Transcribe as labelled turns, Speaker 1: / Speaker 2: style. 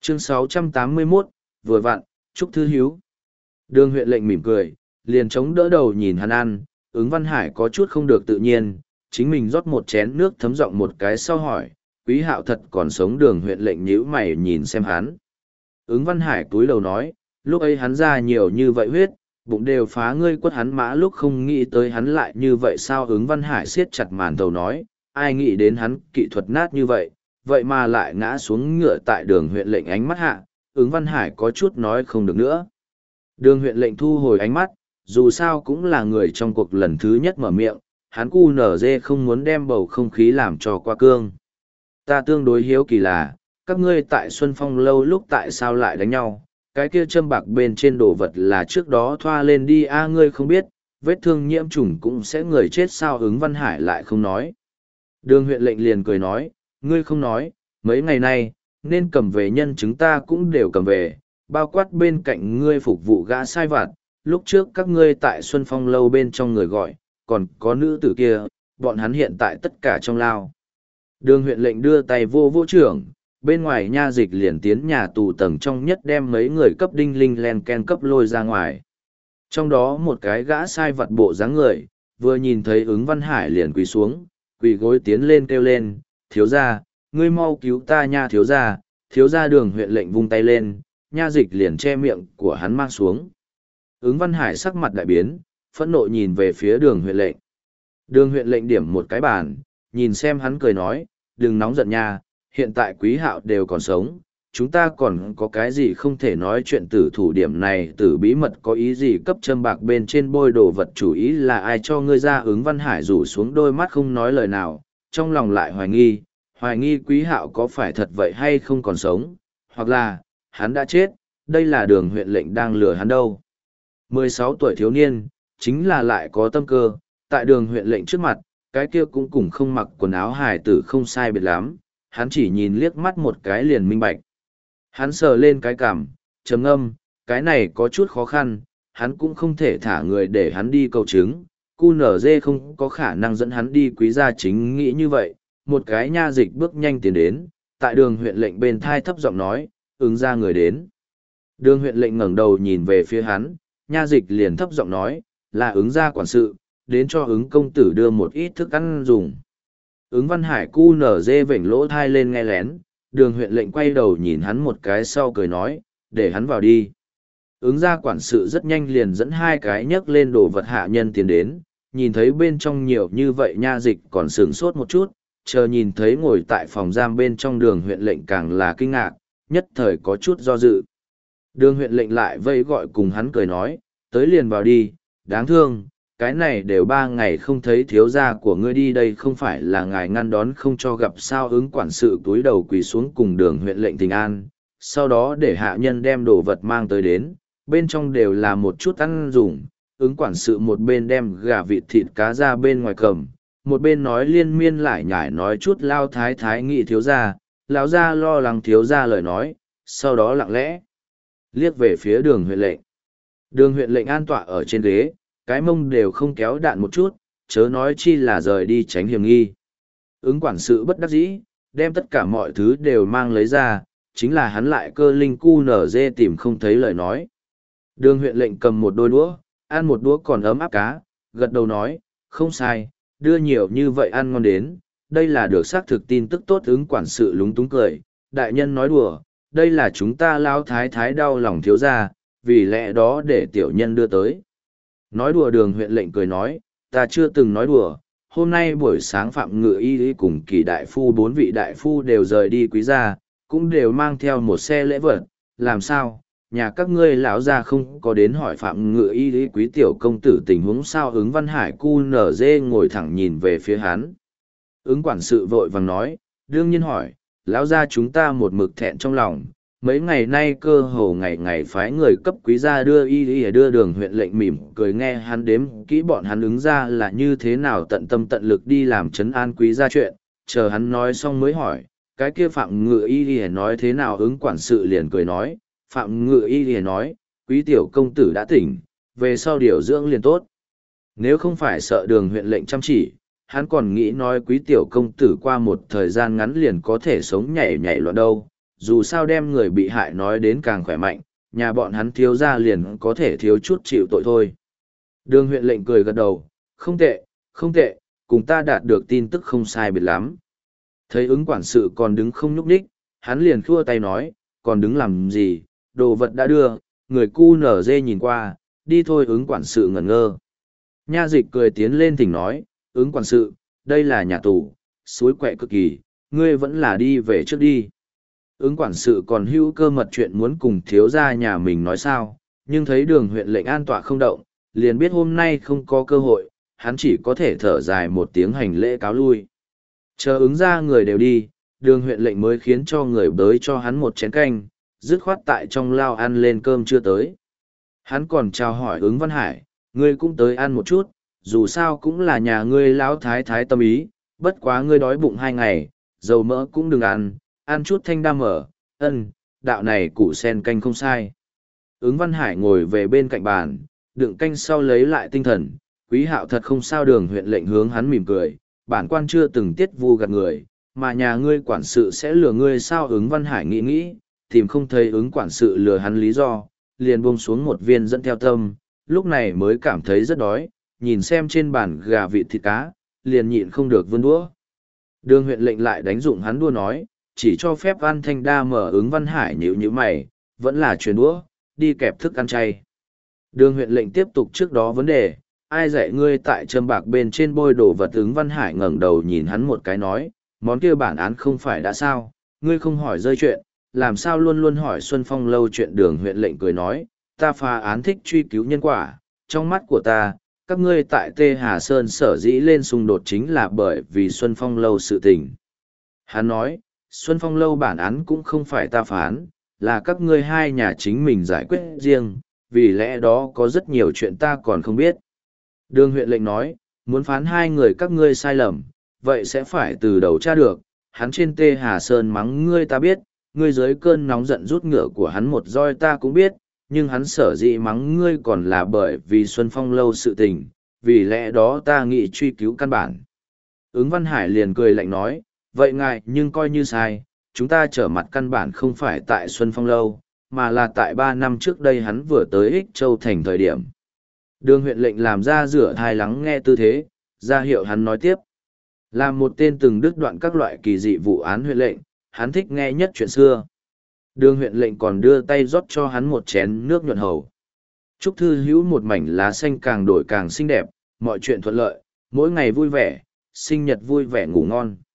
Speaker 1: Chương 681, vừa vặn, Trúc Thư Hiếu. Đường huyện lệnh mỉm cười, liền chống đỡ đầu nhìn hắn ăn, ứng Văn Hải có chút không được tự nhiên, chính mình rót một chén nước thấm giọng một cái sau hỏi, Quý Hạo thật còn sống? Đường huyện lệnh nhíu mày nhìn xem hắn. Ứng Văn Hải túi đầu nói, lúc ấy hắn ra nhiều như vậy huyết, bụng đều phá, ngươi quất hắn mã lúc không nghĩ tới hắn lại như vậy sao? Ứng Văn Hải siết chặt màn thầu nói, ai nghĩ đến hắn kỹ thuật nát như vậy, vậy mà lại ngã xuống ngựa tại đường huyện lệnh ánh mắt hạ, ứng Văn Hải có chút nói không được nữa. Đường huyện lệnh thu hồi ánh mắt, dù sao cũng là người trong cuộc lần thứ nhất mở miệng, hắn cu nở dê không muốn đem bầu không khí làm cho qua cương. Ta tương đối hiếu kỳ là, các ngươi tại Xuân Phong lâu lúc tại sao lại đánh nhau, cái kia châm bạc bên trên đồ vật là trước đó thoa lên đi ngươi không biết, vết thương nhiễm trùng cũng sẽ người chết sao? Ứng Văn Hải lại không nói. Đường huyện lệnh liền cười nói, ngươi không nói, mấy ngày nay, nên cầm về nhân chứng ta cũng đều cầm về, bao quát bên cạnh ngươi phục vụ gã sai vặt, lúc trước các ngươi tại Xuân Phong lâu bên trong người gọi, còn có nữ tử kia, bọn hắn hiện tại tất cả trong lao. Đường huyện lệnh đưa tay vô vô trưởng, bên ngoài nha dịch liền tiến nhà tù tầng trong nhất đem mấy người cấp đinh linh len ken cấp lôi ra ngoài. Trong đó một cái gã sai vặt bộ dáng người, vừa nhìn thấy ứng Văn Hải liền quỳ xuống, quỳ gối tiến lên kêu lên, thiếu gia, ngươi mau cứu ta nha thiếu gia. Thiếu gia đường huyện lệnh vung tay lên, nha dịch liền che miệng của hắn mang xuống. Ứng Văn Hải sắc mặt đại biến, phẫn nộ nhìn về phía đường huyện lệnh. Đường huyện lệnh điểm một cái bàn, nhìn xem hắn cười nói, đừng nóng giận nha, hiện tại Quý Hạo đều còn sống, chúng ta còn có cái gì không thể nói chuyện tử thủ điểm này, tử bí mật có ý gì cấp châm bạc bên trên bôi đồ vật, chủ ý là ai cho ngươi ra? Ứng Văn Hải rủ xuống đôi mắt không nói lời nào, trong lòng lại hoài nghi Quý Hạo có phải thật vậy hay không còn sống, hoặc là, hắn đã chết, đây là đường huyện lệnh đang lừa hắn đâu. 16 tuổi thiếu niên, chính là lại có tâm cơ, tại đường huyện lệnh trước mặt, cái kia cũng cùng không mặc quần áo hài tử không sai biệt lắm, hắn chỉ nhìn liếc mắt một cái liền minh bạch. Hắn sờ lên cái cằm, trầm ngâm, cái này có chút khó khăn, hắn cũng không thể thả người để hắn đi cầu chứng, cu nở dê không có khả năng dẫn hắn đi quý gia chính nghĩ như vậy, một cái nha dịch bước nhanh tiến đến, tại đường huyện lệnh bên thai thấp giọng nói, ứng ra người đến. Đường huyện lệnh ngẩng đầu nhìn về phía hắn, nha dịch liền thấp giọng nói, là ứng gia quản sự, đến cho ứng công tử đưa một ít thức ăn dùng. Ứng Văn Hải cu nở dê vểnh lỗ thai lên nghe lén, đường huyện lệnh quay đầu nhìn hắn một cái sau cười nói, để hắn vào đi. Ứng gia quản sự rất nhanh liền dẫn hai cái nhấc lên đồ vật hạ nhân tiến đến, nhìn thấy bên trong nhiều như vậy nha dịch còn sửng sốt một chút, chờ nhìn thấy ngồi tại phòng giam bên trong đường huyện lệnh càng là kinh ngạc, nhất thời có chút do dự. Đường huyện lệnh lại vây gọi cùng hắn cười nói, tới liền vào đi, đáng thương, cái này đều 3 ngày không thấy thiếu gia của ngươi đi, đây không phải là ngài ngăn đón không cho gặp sao? Ứng quản sự túi đầu quỳ xuống cùng đường huyện lệnh thỉnh an, sau đó để hạ nhân đem đồ vật mang tới đến, bên trong đều là một chút ăn dùng. Ứng quản sự một bên đem gà vịt thịt cá ra bên ngoài cầm, một bên nói liên miên lại nhải nói chút lao thái thái nghị thiếu gia, lão gia lo lắng thiếu gia lời nói, sau đó lặng lẽ liếc về phía đường huyện lệnh. Đường huyện lệnh an tọa ở trên ghế, cái mông đều không kéo đạn một chút, chớ nói chi là rời đi tránh hiểm nghi. Ứng quản sự bất đắc dĩ, đem tất cả mọi thứ đều mang lấy ra, chính là hắn lại cơ linh cu nở dê tìm không thấy lời nói. Đường huyện lệnh cầm một đôi đũa, ăn một đũa còn ấm áp cá, gật đầu nói, không sai, đưa nhiều như vậy ăn ngon đến, đây là được xác thực tin tức tốt. Ứng quản sự lúng túng cười, đại nhân nói đùa, đây là chúng ta lao thái thái đau lòng thiếu gia, vì lẽ đó để tiểu nhân đưa tới. Nói đùa? Đường huyện lệnh cười nói, ta chưa từng nói đùa, hôm nay buổi sáng Phạm Ngự Y cùng Kỳ đại phu 4 vị đại phu đều rời đi quý gia, cũng đều mang theo một xe lễ vật, làm sao, nhà các ngươi lão gia không có đến hỏi Phạm Ngự Y quý tiểu công tử tình huống sao? Ứng Văn Hải cu nở dê ngồi thẳng nhìn về phía hắn. Ứng quản sự vội vàng nói, đương nhiên hỏi, lão gia chúng ta một mực thẹn trong lòng, mấy ngày nay cơ hồ ngày ngày phái người cấp quý gia đưa đưa. Đường huyện lệnh mỉm cười nghe hắn đếm kỹ bọn hắn ứng ra là như thế nào tận tâm tận lực đi làm trấn an quý gia chuyện, chờ hắn nói xong mới hỏi, cái kia Phạm Ngự Y nói thế nào? Ứng quản sự liền cười nói, Phạm Ngự Y nói, quý tiểu công tử đã tỉnh, về sau điều dưỡng liền tốt. Nếu không phải sợ đường huyện lệnh chăm chỉ, hắn còn nghĩ nói quý tiểu công tử qua một thời gian ngắn liền có thể sống nhảy nhảy loạn đâu. dù sao đem người bị hại nói đến càng khỏe mạnh, nhà bọn hắn thiếu ra liền có thể thiếu chút chịu tội thôi. Đường huyện lệnh cười gật đầu, không tệ, không tệ, cùng ta đạt được tin tức không sai biệt lắm. Thấy ứng quản sự còn đứng không nhúc nhích, hắn liền khua tay nói, còn đứng làm gì, đồ vật đã đưa, người cu nở dê nhìn qua, đi thôi. Ứng quản sự ngẩn ngơ. Nha dịch cười tiến lên thỉnh nói, ứng quản sự, đây là nhà tù, suối quẹ cực kỳ, ngươi vẫn là đi về trước đi. Ứng quản sự còn hữu cơ mật chuyện muốn cùng thiếu gia nhà mình nói sao, nhưng thấy đường huyện lệnh an tọa không động, liền biết hôm nay không có cơ hội, hắn chỉ có thể thở dài một tiếng hành lễ cáo lui. Chờ ứng ra người đều đi, đường huyện lệnh mới khiến cho người bới cho hắn một chén canh, dứt khoát tại trong lao ăn lên cơm chưa tới. Hắn còn chào hỏi ứng Văn Hải, ngươi cũng tới ăn một chút, dù sao cũng là nhà ngươi lão thái thái tâm ý, bất quá ngươi đói bụng 2 ngày, dầu mỡ cũng đừng ăn chút thanh đa mở, đạo này củ sen canh không sai. Ứng Văn Hải ngồi về bên cạnh bàn, đựng canh sau lấy lại tinh thần, Quý Hạo thật không sao. Đường huyện lệnh hướng hắn mỉm cười, bản quan chưa từng tiết vu gạt người, mà nhà ngươi quản sự sẽ lừa ngươi sao? Ứng Văn Hải nghĩ, tìm không thấy ứng quản sự lừa hắn lý do, liền buông xuống một viên dẫn theo tâm, lúc này mới cảm thấy rất đói, nhìn xem trên bàn gà vịt thịt cá, liền nhịn không được vươn đũa. Đường huyện lệnh lại đánh dụng hắn đua nói, chỉ cho phép ăn thanh đa mở. Ứng Văn Hải nhíu nhíu mày, vẫn là chuyền đũa, đi kẹp thức ăn chay. Đường huyện lệnh tiếp tục trước đó vấn đề, ai dạy ngươi tại châm bạc bên trên bôi đồ vật? Ứng Văn Hải ngẩng đầu nhìn hắn một cái nói, món kia bản án không phải đã sao, ngươi không hỏi rơi chuyện, làm sao luôn luôn hỏi Xuân Phong lâu chuyện? Đường huyện lệnh cười nói, ta phá án thích truy cứu nhân quả, trong mắt của ta, các ngươi tại Tê Hà Sơn sở dĩ lên xung đột chính là bởi vì Xuân Phong lâu sự tình. Hắn nói, Xuân Phong lâu bản án cũng không phải ta phán, là các ngươi hai nhà chính mình giải quyết riêng, vì lẽ đó có rất nhiều chuyện ta còn không biết. Đường huyện lệnh nói, muốn phán hai người các ngươi sai lầm, vậy sẽ phải từ đầu tra được. Hắn trên Tê Hà Sơn mắng ngươi ta biết, ngươi dưới cơn nóng giận rút ngựa của hắn một roi ta cũng biết, nhưng hắn sở dĩ mắng ngươi còn là bởi vì Xuân Phong lâu sự tình, vì lẽ đó ta nghĩ truy cứu căn bản. Ứng Văn Hải liền cười lạnh nói, vậy ngài nhưng coi như sai, chúng ta trở mặt căn bản không phải tại Xuân Phong lâu, mà là tại 3 năm trước đây hắn vừa tới Ích Châu thành thời điểm. Đường huyện lệnh làm ra rửa thai lắng nghe tư thế, ra hiệu hắn nói tiếp. Là một tên từng đứt đoạn các loại kỳ dị vụ án huyện lệnh, hắn thích nghe nhất chuyện xưa. Đường huyện lệnh còn đưa tay rót cho hắn một chén nước nhuận hầu. Chúc thư hữu một mảnh lá xanh càng đổi càng xinh đẹp, mọi chuyện thuận lợi, mỗi ngày vui vẻ, sinh nhật vui vẻ ngủ ngon.